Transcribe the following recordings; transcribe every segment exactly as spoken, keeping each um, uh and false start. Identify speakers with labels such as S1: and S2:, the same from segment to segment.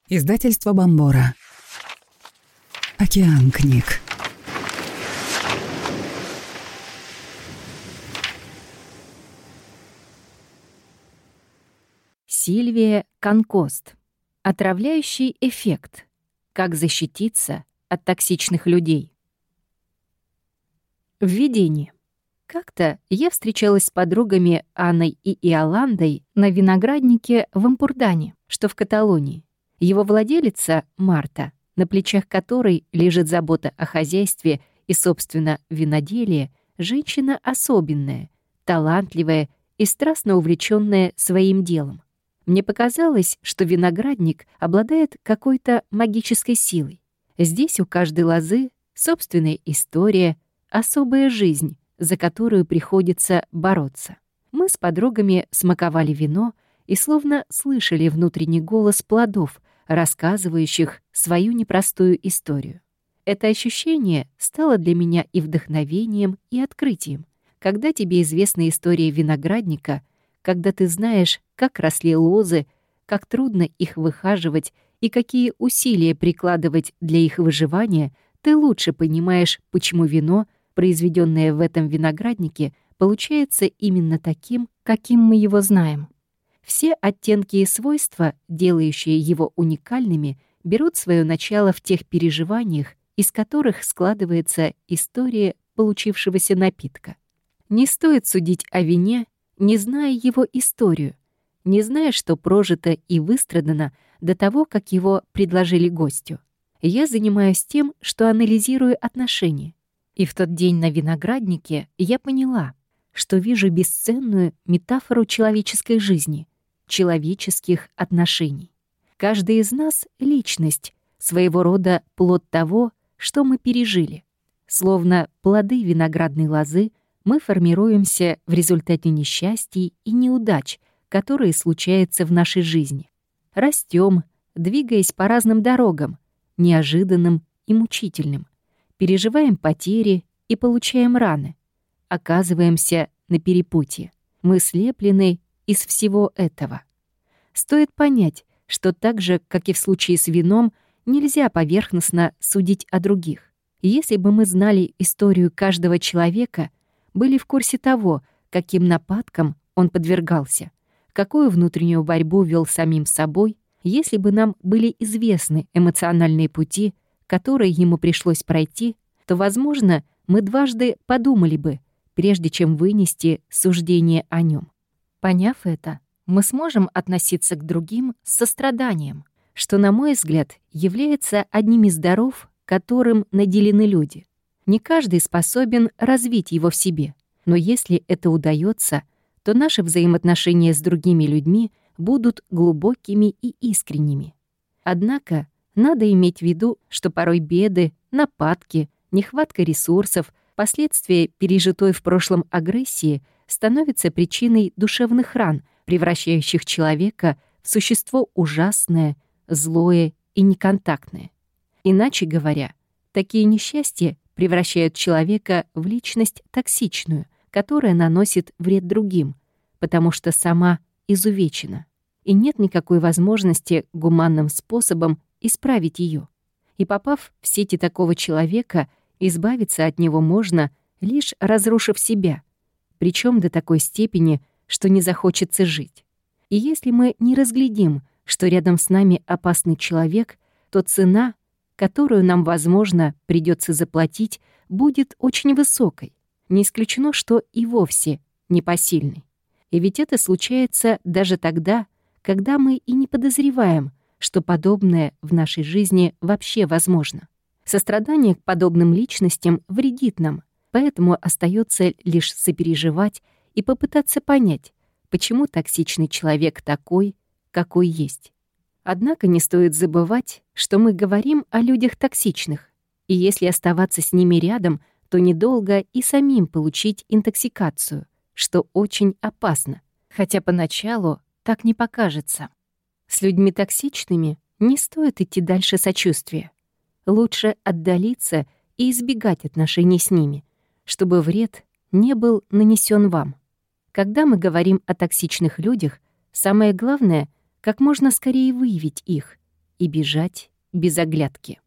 S1: Издательство Бомбора. Океан книг.
S2: Сильвия Конкост. Отравляющий эффект. Как защититься от токсичных людей. Введение. Как-то я встречалась с подругами Анной и Иоландой на винограднике в Ампурдане, что в Каталонии. Его владелица, Марта, на плечах которой лежит забота о хозяйстве и, собственно, виноделие, женщина особенная, талантливая и страстно увлеченная своим делом. Мне показалось, что виноградник обладает какой-то магической силой. Здесь у каждой лозы собственная история, особая жизнь, за которую приходится бороться. Мы с подругами смаковали вино и словно слышали внутренний голос плодов, рассказывающих свою непростую историю. Это ощущение стало для меня и вдохновением, и открытием. Когда тебе известна история виноградника, когда ты знаешь, как росли лозы, как трудно их выхаживать и какие усилия прикладывать для их выживания, ты лучше понимаешь, почему вино, произведенное в этом винограднике, получается именно таким, каким мы его знаем. Все оттенки и свойства, делающие его уникальными, берут свое начало в тех переживаниях, из которых складывается история получившегося напитка. Не стоит судить о вине, не зная его историю, не зная, что прожито и выстрадано до того, как его предложили гостю. Я занимаюсь тем, что анализирую отношения. И в тот день на винограднике я поняла, что вижу бесценную метафору человеческой жизни, человеческих отношений. Каждый из нас — личность, своего рода плод того, что мы пережили. Словно плоды виноградной лозы, мы формируемся в результате несчастий и неудач, которые случаются в нашей жизни. Растем, двигаясь по разным дорогам, неожиданным и мучительным. Переживаем потери и получаем раны. Оказываемся на перепутье. Мы слеплены из всего этого. Стоит понять, что так же, как и в случае с вином, нельзя поверхностно судить о других. Если бы мы знали историю каждого человека, были в курсе того, каким нападкам он подвергался, какую внутреннюю борьбу вел самим собой, если бы нам были известны эмоциональные пути, которые ему пришлось пройти, то, возможно, мы дважды подумали бы, прежде чем вынести суждение о нем. Поняв это, мы сможем относиться к другим с состраданием, что, на мой взгляд, является одним из даров, которым наделены люди. Не каждый способен развить его в себе, но если это удается, то наши взаимоотношения с другими людьми будут глубокими и искренними. Однако надо иметь в виду, что порой беды, нападки, нехватка ресурсов, последствия пережитой в прошлом агрессии становятся причиной душевных ран, превращающих человека в существо ужасное, злое и неконтактное. Иначе говоря, такие несчастья превращают человека в личность токсичную, которая наносит вред другим, потому что сама изувечена, и нет никакой возможности гуманным способом исправить ее. И попав в сети такого человека, избавиться от него можно, лишь разрушив себя, причем до такой степени, что не захочется жить. И если мы не разглядим, что рядом с нами опасный человек, то цена, которую нам, возможно, придется заплатить, будет очень высокой. Не исключено, что и вовсе непосильной. И ведь это случается даже тогда, когда мы и не подозреваем, что подобное в нашей жизни вообще возможно. Сострадание к подобным личностям вредит нам, поэтому остается лишь сопереживать и попытаться понять, почему токсичный человек такой, какой есть. Однако не стоит забывать, что мы говорим о людях токсичных, и если оставаться с ними рядом, то недолго и самим получить интоксикацию, что очень опасно, хотя поначалу так не покажется. С людьми токсичными не стоит идти дальше сочувствия. Лучше отдалиться и избегать отношений с ними, чтобы вред не был нанесен вам. Когда мы говорим о токсичных людях, самое главное — как можно скорее выявить их и бежать без оглядки.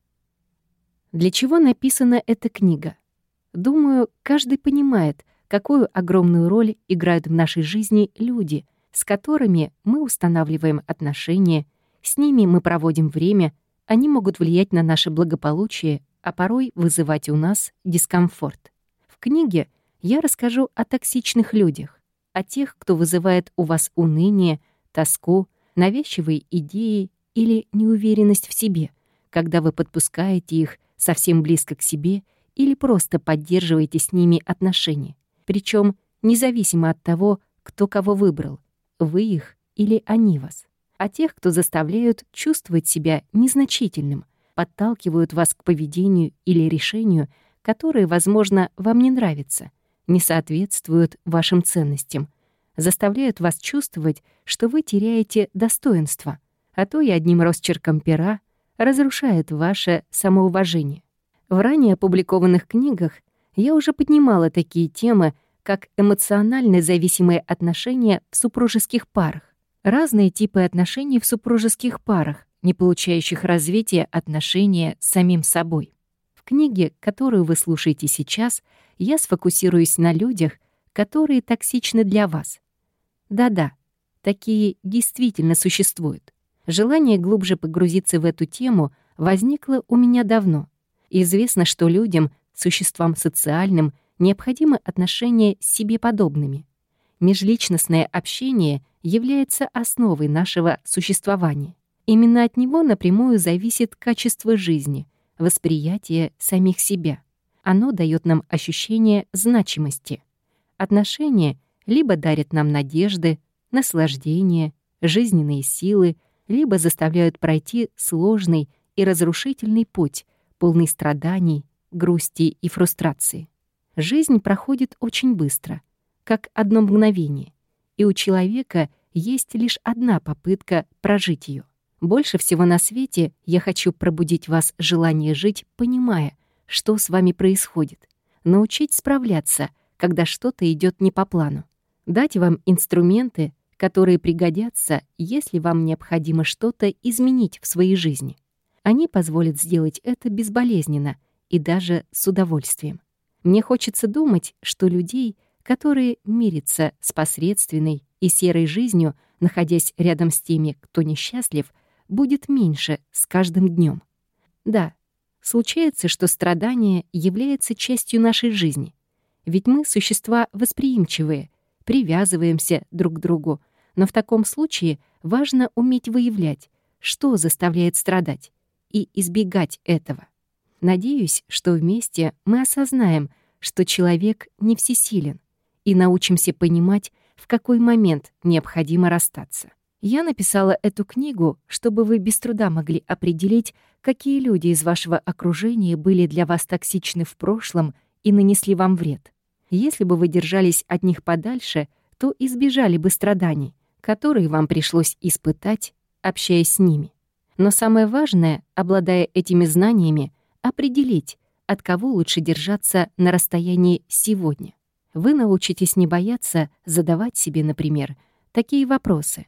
S2: Для чего написана эта книга? Думаю, каждый понимает, какую огромную роль играют в нашей жизни люди, с которыми мы устанавливаем отношения, с ними мы проводим время, они могут влиять на наше благополучие, а порой вызывать у нас дискомфорт. В книге я расскажу о токсичных людях, о тех, кто вызывает у вас уныние, тоску, навязчивые идеи или неуверенность в себе, когда вы подпускаете их совсем близко к себе или просто поддерживаете с ними отношения. Причем независимо от того, кто кого выбрал, вы их или они вас. О тех, кто заставляют чувствовать себя незначительным, подталкивают вас к поведению или решению, которые, возможно, вам не нравятся, не соответствуют вашим ценностям, заставляют вас чувствовать, что вы теряете достоинство, а то и одним росчерком пера разрушает ваше самоуважение. В ранее опубликованных книгах я уже поднимала такие темы, как эмоционально зависимые отношения в супружеских парах, разные типы отношений в супружеских парах, не получающих развития отношения с самим собой. В книге, которую вы слушаете сейчас, я сфокусируюсь на людях, которые токсичны для вас. Да-да, такие действительно существуют. Желание глубже погрузиться в эту тему возникло у меня давно. Известно, что людям, существам социальным, необходимы отношения с себе подобными. Межличностное общение является основой нашего существования. Именно от него напрямую зависит качество жизни, восприятие самих себя. Оно дает нам ощущение значимости. Отношения либо дарят нам надежды, наслаждение, жизненные силы, либо заставляют пройти сложный и разрушительный путь, полный страданий, грусти и фрустрации. Жизнь проходит очень быстро, как одно мгновение, и у человека есть лишь одна попытка прожить ее. Больше всего на свете я хочу пробудить в вас желание жить, понимая, что с вами происходит, научить справляться, когда что-то идет не по плану, дать вам инструменты, которые пригодятся, если вам необходимо что-то изменить в своей жизни. Они позволят сделать это безболезненно и даже с удовольствием. Мне хочется думать, что людей, которые мирятся с посредственной и серой жизнью, находясь рядом с теми, кто несчастлив, будет меньше с каждым днем. Да, случается, что страдание является частью нашей жизни. Ведь мы существа восприимчивые, привязываемся друг к другу, но в таком случае важно уметь выявлять, что заставляет страдать, и избегать этого. Надеюсь, что вместе мы осознаем, что человек не всесилен, и научимся понимать, в какой момент необходимо расстаться. Я написала эту книгу, чтобы вы без труда могли определить, какие люди из вашего окружения были для вас токсичны в прошлом и нанесли вам вред. Если бы вы держались от них подальше, то избежали бы страданий, которые вам пришлось испытать, общаясь с ними. Но самое важное, обладая этими знаниями, определить, от кого лучше держаться на расстоянии сегодня. Вы научитесь не бояться задавать себе, например, такие вопросы.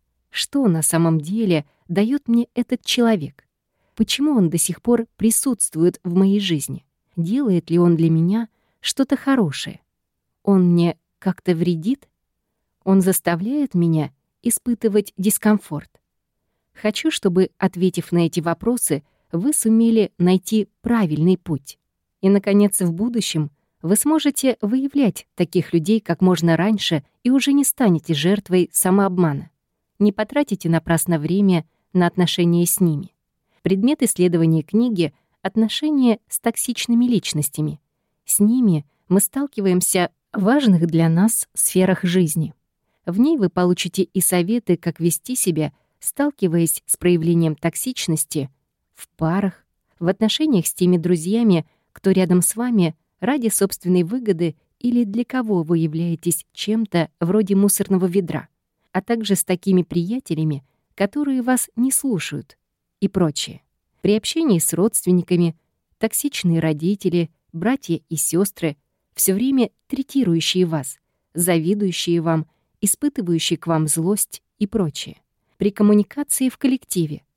S2: Что на самом деле дает мне этот человек? Почему он до сих пор присутствует в моей жизни? Делает ли он для меня что-то хорошее? Он мне как-то вредит? Он заставляет меня испытывать дискомфорт? Хочу, чтобы, ответив на эти вопросы, вы сумели найти правильный путь. И, наконец, в будущем вы сможете выявлять таких людей как можно раньше и уже не станете жертвой самообмана. Не потратите напрасно время на отношения с ними. Предмет исследования книги — отношения с токсичными личностями. С ними мы сталкиваемся в важных для нас сферах жизни. В ней вы получите и советы, как вести себя, сталкиваясь с проявлением токсичности в парах, в отношениях с теми друзьями, кто рядом с вами ради собственной выгоды или для кого вы являетесь чем-то вроде мусорного ведра, а также с такими приятелями, которые вас не слушают и прочее. При общении с родственниками, токсичные родители, братья и сестры, все время третирующие вас, завидующие вам, испытывающие к вам злость и прочее. При коммуникации в коллективе.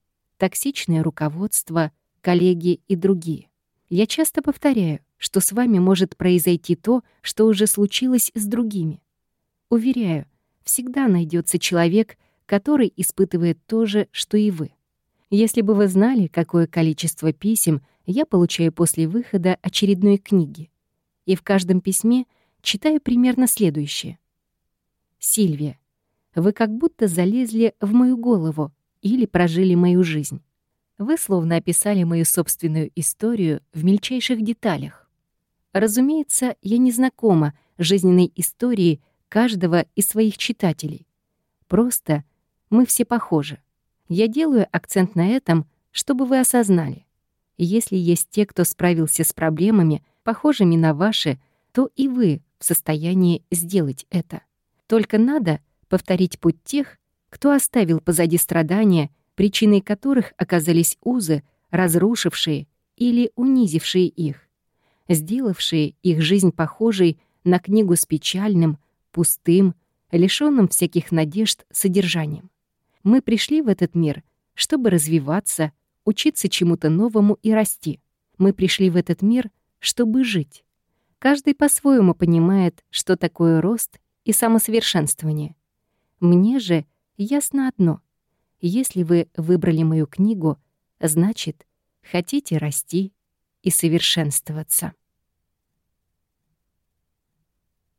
S2: токсичное руководство, коллеги и другие. Я часто повторяю, что с вами может произойти то, что уже случилось с другими. Уверяю, всегда найдется человек, который испытывает то же, что и вы. Если бы вы знали, какое количество писем я получаю после выхода очередной книги. И в каждом письме читаю примерно следующее. «Сильвия, вы как будто залезли в мою голову или прожили мою жизнь. Вы словно описали мою собственную историю в мельчайших деталях. Разумеется, я не знакома с жизненной историей каждого из своих читателей. Просто мы все похожи. Я делаю акцент на этом, чтобы вы осознали. Если есть те, кто справился с проблемами, похожими на ваши, то и вы в состоянии сделать это. Только надо повторить путь тех, кто оставил позади страдания, причиной которых оказались узы, разрушившие или унизившие их, сделавшие их жизнь похожей на книгу с печальным, пустым, лишённым всяких надежд содержанием. Мы пришли в этот мир, чтобы развиваться, учиться чему-то новому и расти. Мы пришли в этот мир, чтобы жить. Каждый по-своему понимает, что такое рост и самосовершенствование. Мне же ясно одно. Если вы выбрали мою книгу, значит, хотите расти и совершенствоваться.